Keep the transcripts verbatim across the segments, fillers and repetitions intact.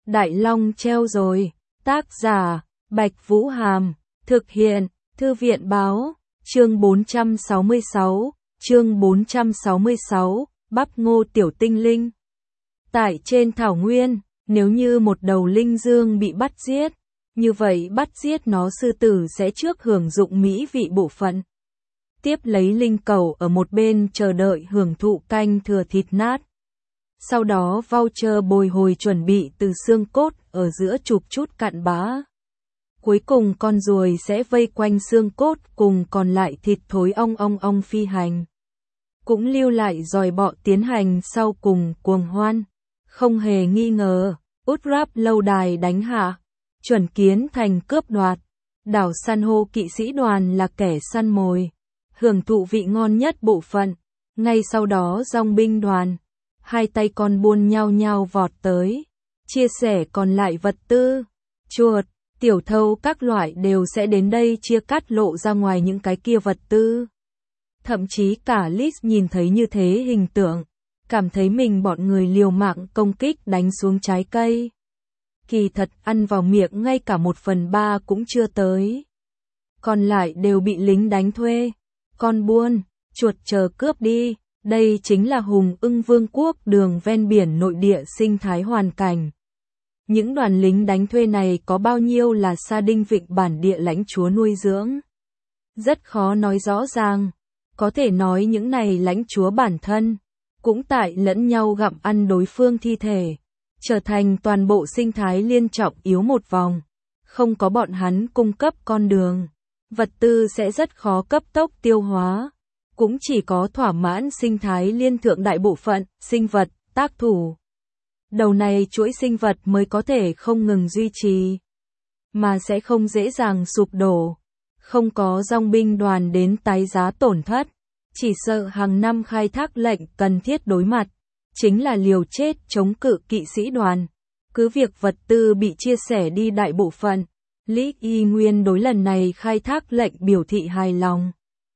Đại Long treo rồi. Tác giả, Bạch Vũ Hàm. Thực hiện, Thư viện Báo. Chương bốn trăm sáu mươi sáu. Chương bốn trăm sáu mươi sáu. Bắp ngô tiểu tinh linh. Tại trên thảo nguyên, nếu như một đầu linh dương bị bắt giết, như vậy bắt giết nó sư tử sẽ trước hưởng dụng mỹ vị bộ phận. Tiếp lấy linh cẩu ở một bên chờ đợi hưởng thụ canh thừa thịt nát. Sau đó voucher bồi hồi chuẩn bị từ xương cốt ở giữa chụp chút cặn bã. Cuối cùng con ruồi sẽ vây quanh xương cốt cùng còn lại thịt thối ong ong ong phi hành. Cũng lưu lại dòi bọ tiến hành sau cùng cuồng hoan. Không hề nghi ngờ, út ráp lâu đài đánh hạ. Chuẩn kiến thành cướp đoạt. Đảo san hô kỵ sĩ đoàn là kẻ săn mồi. Hưởng thụ vị ngon nhất bộ phận. Ngay sau đó dòng binh đoàn. Hai tay con buôn nhau nhau vọt tới. Chia sẻ còn lại vật tư. Chuột, tiểu thâu các loại đều sẽ đến đây chia cắt lộ ra ngoài những cái kia vật tư. Thậm chí cả Liz nhìn thấy như thế hình tượng. Cảm thấy mình bọn người liều mạng công kích đánh xuống trái cây. Kỳ thật ăn vào miệng ngay cả một phần ba cũng chưa tới. Còn lại đều bị lính đánh thuê. Con buôn, chuột chờ cướp đi. Đây chính là Hùng Ưng Vương quốc đường ven biển nội địa sinh thái hoàn cảnh. Những đoàn lính đánh thuê này có bao nhiêu là Sa Đinh Vịnh bản địa lãnh chúa nuôi dưỡng. Rất khó nói rõ ràng. Có thể nói những này lãnh chúa bản thân cũng tại lẫn nhau gặm ăn đối phương thi thể, trở thành toàn bộ sinh thái liên trọng yếu một vòng. Không có bọn hắn cung cấp con đường, vật tư sẽ rất khó cấp tốc tiêu hóa. Cũng chỉ có thỏa mãn sinh thái liên thượng đại bộ phận, sinh vật, tác thủ. Đầu này chuỗi sinh vật mới có thể không ngừng duy trì, mà sẽ không dễ dàng sụp đổ. Không có dòng binh đoàn đến tái giá tổn thất. Chỉ sợ hàng năm khai thác lệnh cần thiết đối mặt, chính là liều chết chống cự kỵ sĩ đoàn. Cứ việc vật tư bị chia sẻ đi đại bộ phận, Lý Y Nguyên đối lần này khai thác lệnh biểu thị hài lòng.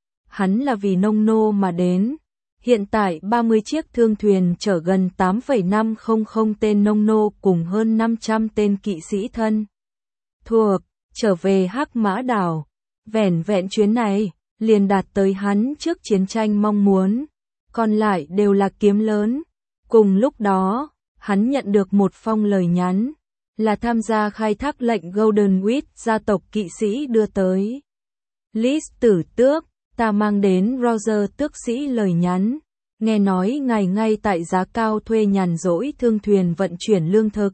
Hắn là vì nông nô mà đến. Hiện tại ba mươi chiếc thương thuyền chở gần tám phẩy năm không không tên nông nô cùng hơn năm trăm tên kỵ sĩ thân thuộc, trở về Hắc Mã Đảo. Vẻn vẹn chuyến này liền đạt tới hắn trước chiến tranh mong muốn, còn lại đều là kiếm lớn. Cùng lúc đó, hắn nhận được một phong lời nhắn, là tham gia khai thác lệnh Golden Wheat gia tộc kỵ sĩ đưa tới. Liz tử tước, ta mang đến Roger tước sĩ lời nhắn, nghe nói ngài ngay tại giá cao thuê nhàn rỗi thương thuyền vận chuyển lương thực.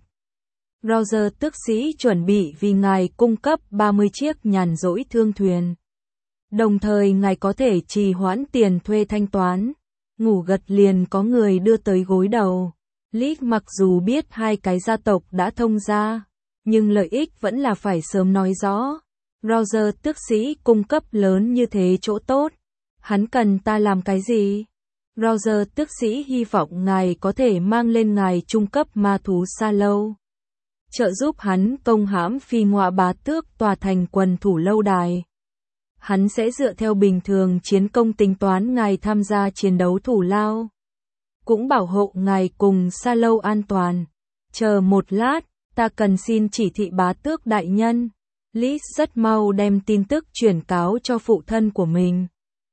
Roger tước sĩ chuẩn bị vì ngài cung cấp ba mươi chiếc nhàn rỗi thương thuyền. Đồng thời ngài có thể trì hoãn tiền thuê thanh toán. Ngủ gật liền có người đưa tới gối đầu. Liz mặc dù biết hai cái gia tộc đã thông gia, nhưng lợi ích vẫn là phải sớm nói rõ. Roger tước sĩ cung cấp lớn như thế chỗ tốt. Hắn cần ta làm cái gì? Roger tước sĩ hy vọng ngài có thể mang lên ngài trung cấp ma thú Sa Lâu. Trợ giúp hắn công hãm phi ngọa bá tước tòa thành quần thủ lâu đài. Hắn sẽ dựa theo bình thường chiến công tính toán ngài tham gia chiến đấu thủ lao. Cũng bảo hộ ngài cùng Sa Lâu an toàn. Chờ một lát, ta cần xin chỉ thị bá tước đại nhân. Liz rất mau đem tin tức chuyển cáo cho phụ thân của mình.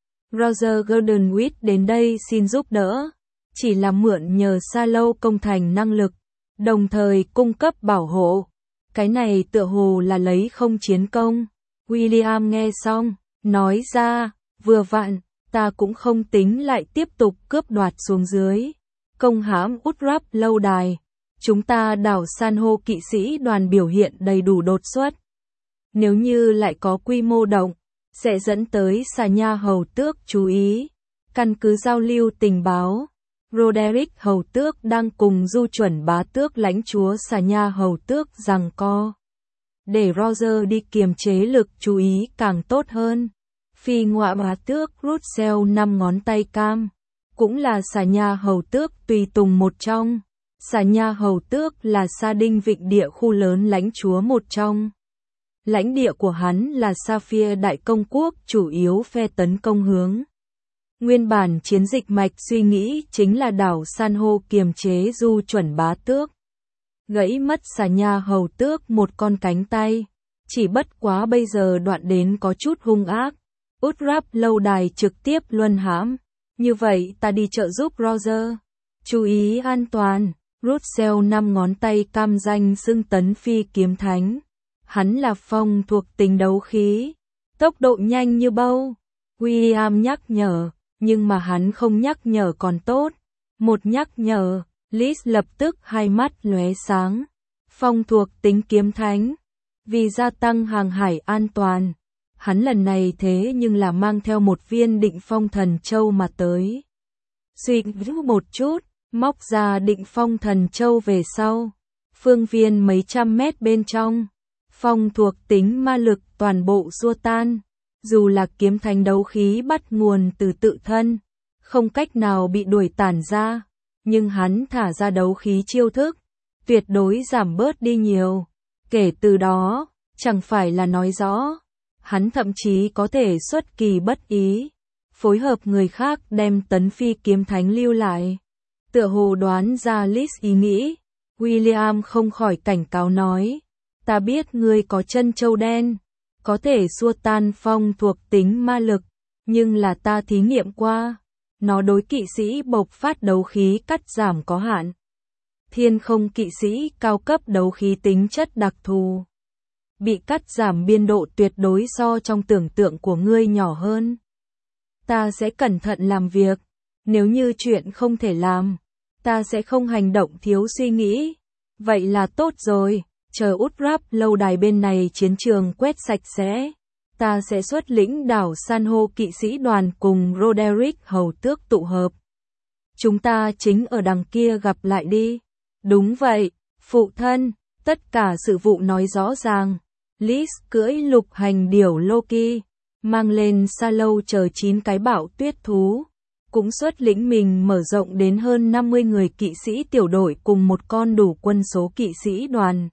Roger Goldenwheat đến đây xin giúp đỡ. Chỉ là mượn nhờ Sa Lâu công thành năng lực, đồng thời cung cấp bảo hộ. Cái này tựa hồ là lấy không chiến công. William nghe xong, nói ra, vừa vặn, ta cũng không tính lại tiếp tục cướp đoạt xuống dưới. Công hãm út ráp lâu đài. Chúng ta đảo san hô kỵ sĩ đoàn biểu hiện đầy đủ đột xuất. Nếu như lại có quy mô động, sẽ dẫn tới xà nha hầu tước chú ý. Căn cứ giao lưu tình báo, Roderick hầu tước đang cùng du chuẩn bá tước lãnh chúa xà nha hầu tước giằng co. Để Roger đi kiềm chế lực chú ý càng tốt hơn. Phi ngọa bá tước Russell năm ngón tay cam, cũng là xà nha hầu tước tùy tùng một trong. Xà nha hầu tước là Sa Đinh Vịnh địa khu lớn lãnh chúa một trong. Lãnh địa của hắn là Sapphire Đại Công Quốc, chủ yếu phe tấn công hướng. Nguyên bản chiến dịch mạch suy nghĩ chính là đảo san hô kiềm chế du chuẩn bá tước. gãy mất xà nhà hầu tước một con cánh tay. Chỉ bất quá bây giờ đoạn đến có chút hung ác. Utrap lâu đài trực tiếp luân hãm. Như vậy ta đi trợ giúp Roger. Chú ý an toàn. Russell năm ngón tay cam danh xưng tấn phi kiếm thánh. Hắn là phong thuộc tính đấu khí. Tốc độ nhanh như bâu. William nhắc nhở, nhưng mà hắn không nhắc nhở còn tốt. Một nhắc nhở, Liz lập tức hai mắt lóe sáng. Phong thuộc tính kiếm thánh. Vì gia tăng hàng hải an toàn. Hắn lần này thế nhưng là mang theo một viên định phong thần châu mà tới. Suy nghĩ một chút, móc ra định phong thần châu về sau. Phương viên mấy trăm mét bên trong. Phong thuộc tính ma lực toàn bộ xua tan. Dù là kiếm thánh đấu khí bắt nguồn từ tự thân, không cách nào bị đuổi tản ra. Nhưng hắn thả ra đấu khí chiêu thức, tuyệt đối giảm bớt đi nhiều. Kể từ đó, chẳng phải là nói rõ, hắn thậm chí có thể xuất kỳ bất ý, phối hợp người khác đem tấn phi kiếm thánh lưu lại. Tựa hồ đoán ra Liz ý nghĩ, William không khỏi cảnh cáo nói, ta biết ngươi có chân châu đen, có thể xua tan phong thuộc tính ma lực, nhưng là ta thí nghiệm qua, nó đối kỵ sĩ bộc phát đấu khí cắt giảm có hạn. Thiên không kỵ sĩ cao cấp đấu khí tính chất đặc thù. Bị cắt giảm biên độ tuyệt đối so trong tưởng tượng của ngươi nhỏ hơn. Ta sẽ cẩn thận làm việc. Nếu như chuyện không thể làm, ta sẽ không hành động thiếu suy nghĩ. Vậy là tốt rồi, chờ Utrap lâu đài bên này chiến trường quét sạch sẽ. Ta sẽ xuất lĩnh đảo san hô kỵ sĩ đoàn cùng Roderick hầu tước tụ hợp. Chúng ta chính ở đằng kia gặp lại đi. Đúng vậy, phụ thân, tất cả sự vụ nói rõ ràng. Liz cưỡi lục hành điểu Loki, mang lên sa lâu chờ chín cái bão tuyết thú. Cũng xuất lĩnh mình mở rộng đến hơn năm mươi người kỵ sĩ tiểu đội cùng một con đủ quân số kỵ sĩ đoàn.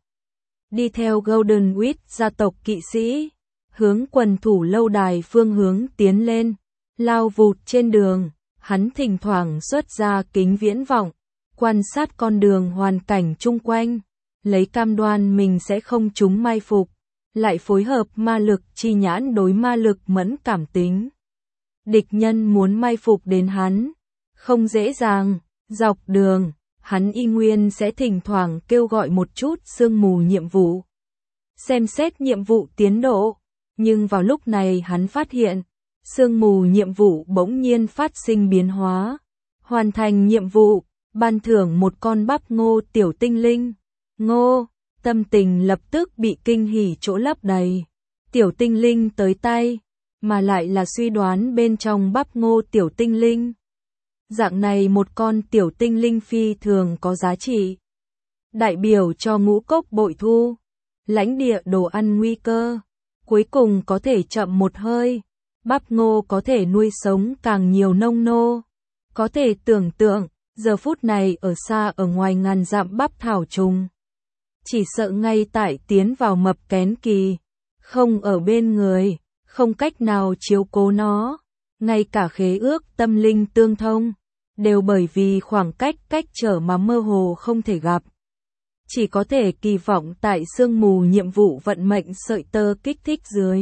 Đi theo Golden Witch gia tộc kỵ sĩ, hướng quần thủ lâu đài phương hướng tiến lên, lao vụt trên đường, hắn thỉnh thoảng xuất ra kính viễn vọng, quan sát con đường hoàn cảnh chung quanh, lấy cam đoan mình sẽ không trúng mai phục, lại phối hợp ma lực chi nhãn đối ma lực mẫn cảm tính. Địch nhân muốn mai phục đến hắn, không dễ dàng, dọc đường, hắn y nguyên sẽ thỉnh thoảng kêu gọi một chút sương mù nhiệm vụ. Xem xét nhiệm vụ tiến độ, nhưng vào lúc này hắn phát hiện, sương mù nhiệm vụ bỗng nhiên phát sinh biến hóa. Hoàn thành nhiệm vụ, ban thưởng một con bắp ngô tiểu tinh linh. Ngô, tâm tình lập tức bị kinh hỉ chỗ lấp đầy. Tiểu tinh linh tới tay, mà lại là suy đoán bên trong bắp ngô tiểu tinh linh. Dạng này một con tiểu tinh linh phi thường có giá trị. Đại biểu cho ngũ cốc bội thu, lãnh địa đồ ăn nguy cơ, cuối cùng có thể chậm một hơi. Bắp ngô có thể nuôi sống càng nhiều nông nô. Có thể tưởng tượng, giờ phút này ở xa ở ngoài ngàn dặm bắp thảo trùng. Chỉ sợ ngay tại tiến vào mập kén kỳ, không ở bên người, không cách nào chiếu cố nó. Ngay cả khế ước tâm linh tương thông, đều bởi vì khoảng cách cách trở mà mơ hồ không thể gặp. Chỉ có thể kỳ vọng tại sương mù nhiệm vụ vận mệnh sợi tơ kích thích dưới.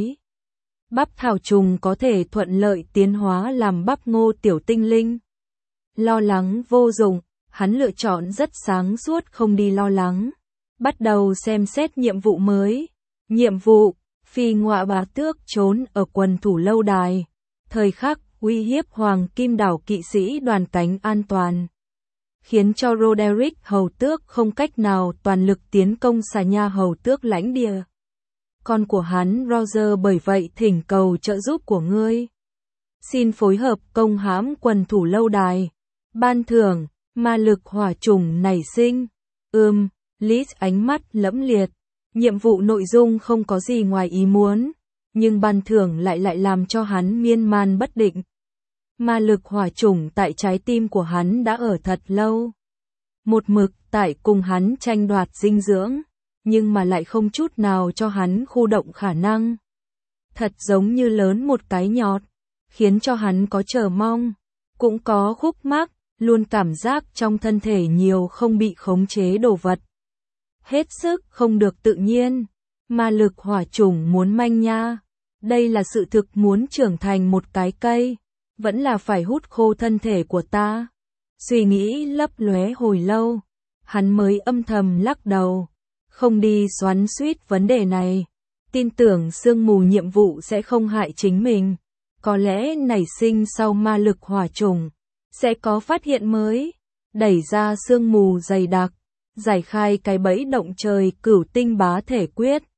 Bắp thảo trùng có thể thuận lợi tiến hóa làm bắp ngô tiểu tinh linh. Lo lắng vô dụng, hắn lựa chọn rất sáng suốt không đi lo lắng. Bắt đầu xem xét nhiệm vụ mới. Nhiệm vụ, phi ngọa bá tước trốn ở quần thủ lâu đài. Thời khắc, uy hiếp hoàng kim đảo kỵ sĩ đoàn cánh an toàn. Khiến cho Roderick hầu tước không cách nào toàn lực tiến công xà nha hầu tước lãnh địa. Con của hắn Roger bởi vậy thỉnh cầu trợ giúp của ngươi. Xin phối hợp công hãm quần thủ lâu đài. Ban thưởng, ma lực hỏa trùng nảy sinh. Ừm, Liz ánh mắt lẫm liệt. Nhiệm vụ nội dung không có gì ngoài ý muốn, nhưng ban thưởng lại lại làm cho hắn miên man bất định. Ma lực hỏa trùng tại trái tim của hắn đã ở thật lâu. Một mực tại cùng hắn tranh đoạt dinh dưỡng, nhưng mà lại không chút nào cho hắn khu động khả năng. Thật giống như lớn một cái nhọt, khiến cho hắn có chờ mong, cũng có khúc mắc, luôn cảm giác trong thân thể nhiều không bị khống chế đồ vật. hết sức không được tự nhiên. Ma lực hỏa chủng muốn manh nha. Đây là sự thực muốn trưởng thành một cái cây, vẫn là phải hút khô thân thể của ta. Suy nghĩ lấp lóe hồi lâu, hắn mới âm thầm lắc đầu, không đi xoắn xuýt vấn đề này. Tin tưởng sương mù nhiệm vụ sẽ không hại chính mình. Có lẽ nảy sinh sau ma lực hỏa chủng, sẽ có phát hiện mới. Đẩy ra sương mù dày đặc, giải khai cái bẫy động trời cửu tinh bá thể quyết.